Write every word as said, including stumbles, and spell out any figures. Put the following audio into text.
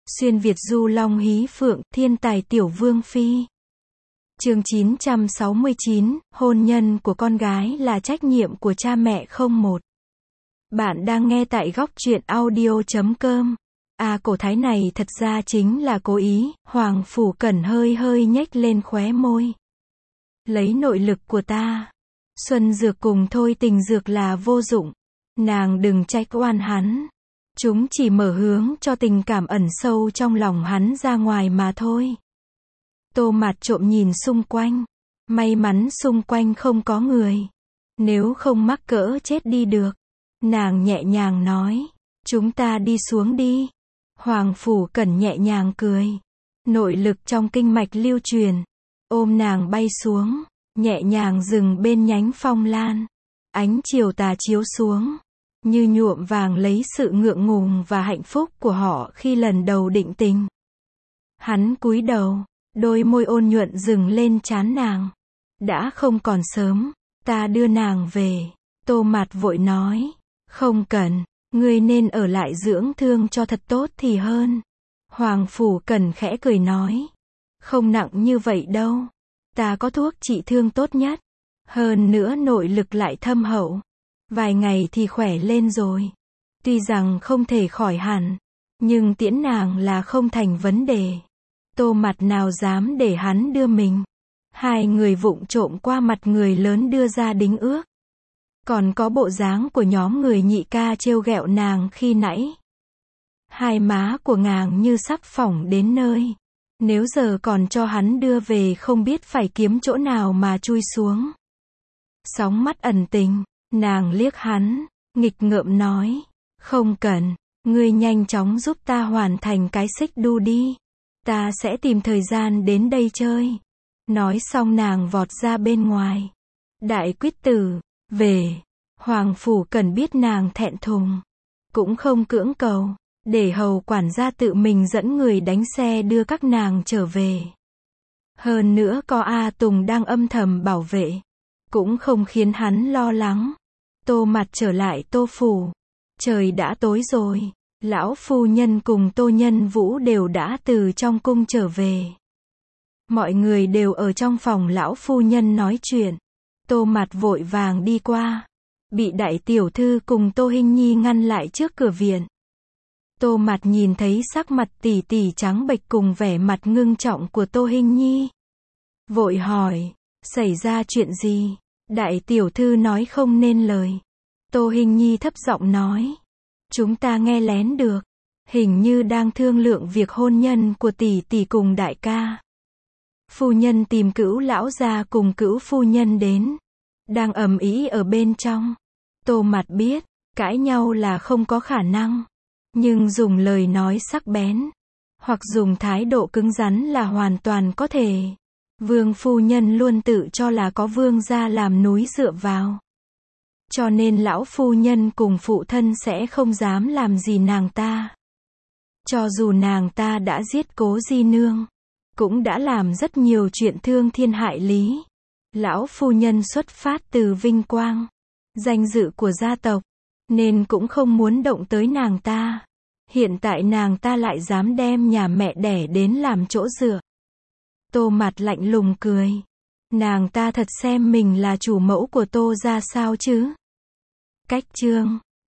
Xuyên Việt du long hí phượng, thiên tài tiểu vương phi. Chương chín trăm sáu mươi chín, hôn nhân của con gái là trách nhiệm của cha mẹ không một. Bạn đang nghe tại góc truyện audio chấm com. À, cổ thái này thật ra chính là cố ý, Hoàng Phủ Cẩn hơi hơi nhếch lên khóe môi. Lấy nội lực của ta. Xuân dược cùng thôi tình dược là vô dụng. Nàng đừng trách oan hắn. Chúng chỉ mở hướng cho tình cảm ẩn sâu trong lòng hắn ra ngoài mà thôi. Tô Mạt trộm nhìn xung quanh. May mắn xung quanh không có người. Nếu không mắc cỡ chết đi được. Nàng nhẹ nhàng nói. Chúng ta đi xuống đi. Hoàng Phủ Cẩn nhẹ nhàng cười. Nội lực trong kinh mạch lưu truyền. Ôm nàng bay xuống. Nhẹ nhàng dừng bên nhánh phong lan. Ánh chiều tà chiếu xuống. Như nhuộm vàng lấy sự ngượng ngùng và hạnh phúc của họ khi lần đầu định tình. Hắn cúi đầu. Đôi môi ôn nhuận dừng lên trán nàng. Đã không còn sớm. Ta đưa nàng về. Tô Mạt vội nói. Không cần. Ngươi nên ở lại dưỡng thương cho thật tốt thì hơn. Hoàng Phủ Cẩn khẽ cười nói. Không nặng như vậy đâu. Ta có thuốc trị thương tốt nhất. Hơn nữa nội lực lại thâm hậu. Vài ngày thì khỏe lên rồi. Tuy rằng không thể khỏi hẳn. Nhưng tiễn nàng là không thành vấn đề. Tô Mạt nào dám để hắn đưa mình. Hai người vụng trộm qua mặt người lớn đưa ra đính ước. Còn có bộ dáng của nhóm người nhị ca trêu ghẹo nàng khi nãy. Hai má của nàng như sắp phỏng đến nơi. Nếu giờ còn cho hắn đưa về không biết phải kiếm chỗ nào mà chui xuống. Sóng mắt ẩn tình, nàng liếc hắn, nghịch ngợm nói. Không cần, ngươi nhanh chóng giúp ta hoàn thành cái xích đu đi. Ta sẽ tìm thời gian đến đây chơi. Nói xong nàng vọt ra bên ngoài. Đại quyết tử, về. Hoàng Phủ Cẩn biết nàng thẹn thùng. Cũng không cưỡng cầu. Để hầu quản gia tự mình dẫn người đánh xe đưa các nàng trở về. Hơn nữa có A Tùng đang âm thầm bảo vệ. Cũng không khiến hắn lo lắng. Tô Mạt trở lại Tô Phủ. Trời đã tối rồi. Lão phu nhân cùng Tô Nhân Vũ đều đã từ trong cung trở về. Mọi người đều ở trong phòng lão phu nhân nói chuyện. Tô Mạt vội vàng đi qua. Bị đại tiểu thư cùng Tô Hinh Nhi ngăn lại trước cửa viện. Tô Mạt nhìn thấy sắc mặt tỉ tỉ trắng bệch cùng vẻ mặt ngưng trọng của Tô Hinh Nhi. Vội hỏi, xảy ra chuyện gì? Đại tiểu thư nói không nên lời. Tô Hinh Nhi thấp giọng nói. Chúng ta nghe lén được. Hình như đang thương lượng việc hôn nhân của tỷ tỷ cùng đại ca. Phu nhân tìm Cữu lão gia cùng Cữu phu nhân đến. Đang ầm ĩ ở bên trong. Tô Mạt biết, cãi nhau là không có khả năng. Nhưng dùng lời nói sắc bén, hoặc dùng thái độ cứng rắn là hoàn toàn có thể. Vương phu nhân luôn tự cho là có vương gia làm núi dựa vào. Cho nên lão phu nhân cùng phụ thân sẽ không dám làm gì nàng ta. Cho dù nàng ta đã giết Cố Di Nương, cũng đã làm rất nhiều chuyện thương thiên hại lý. Lão phu nhân xuất phát từ vinh quang, danh dự của gia tộc, nên cũng không muốn động tới nàng ta. Hiện tại nàng ta lại dám đem nhà mẹ đẻ đến làm chỗ dựa. Tô Mạt lạnh lùng cười. Nàng ta thật xem mình là chủ mẫu của Tô gia sao chứ? Cách chương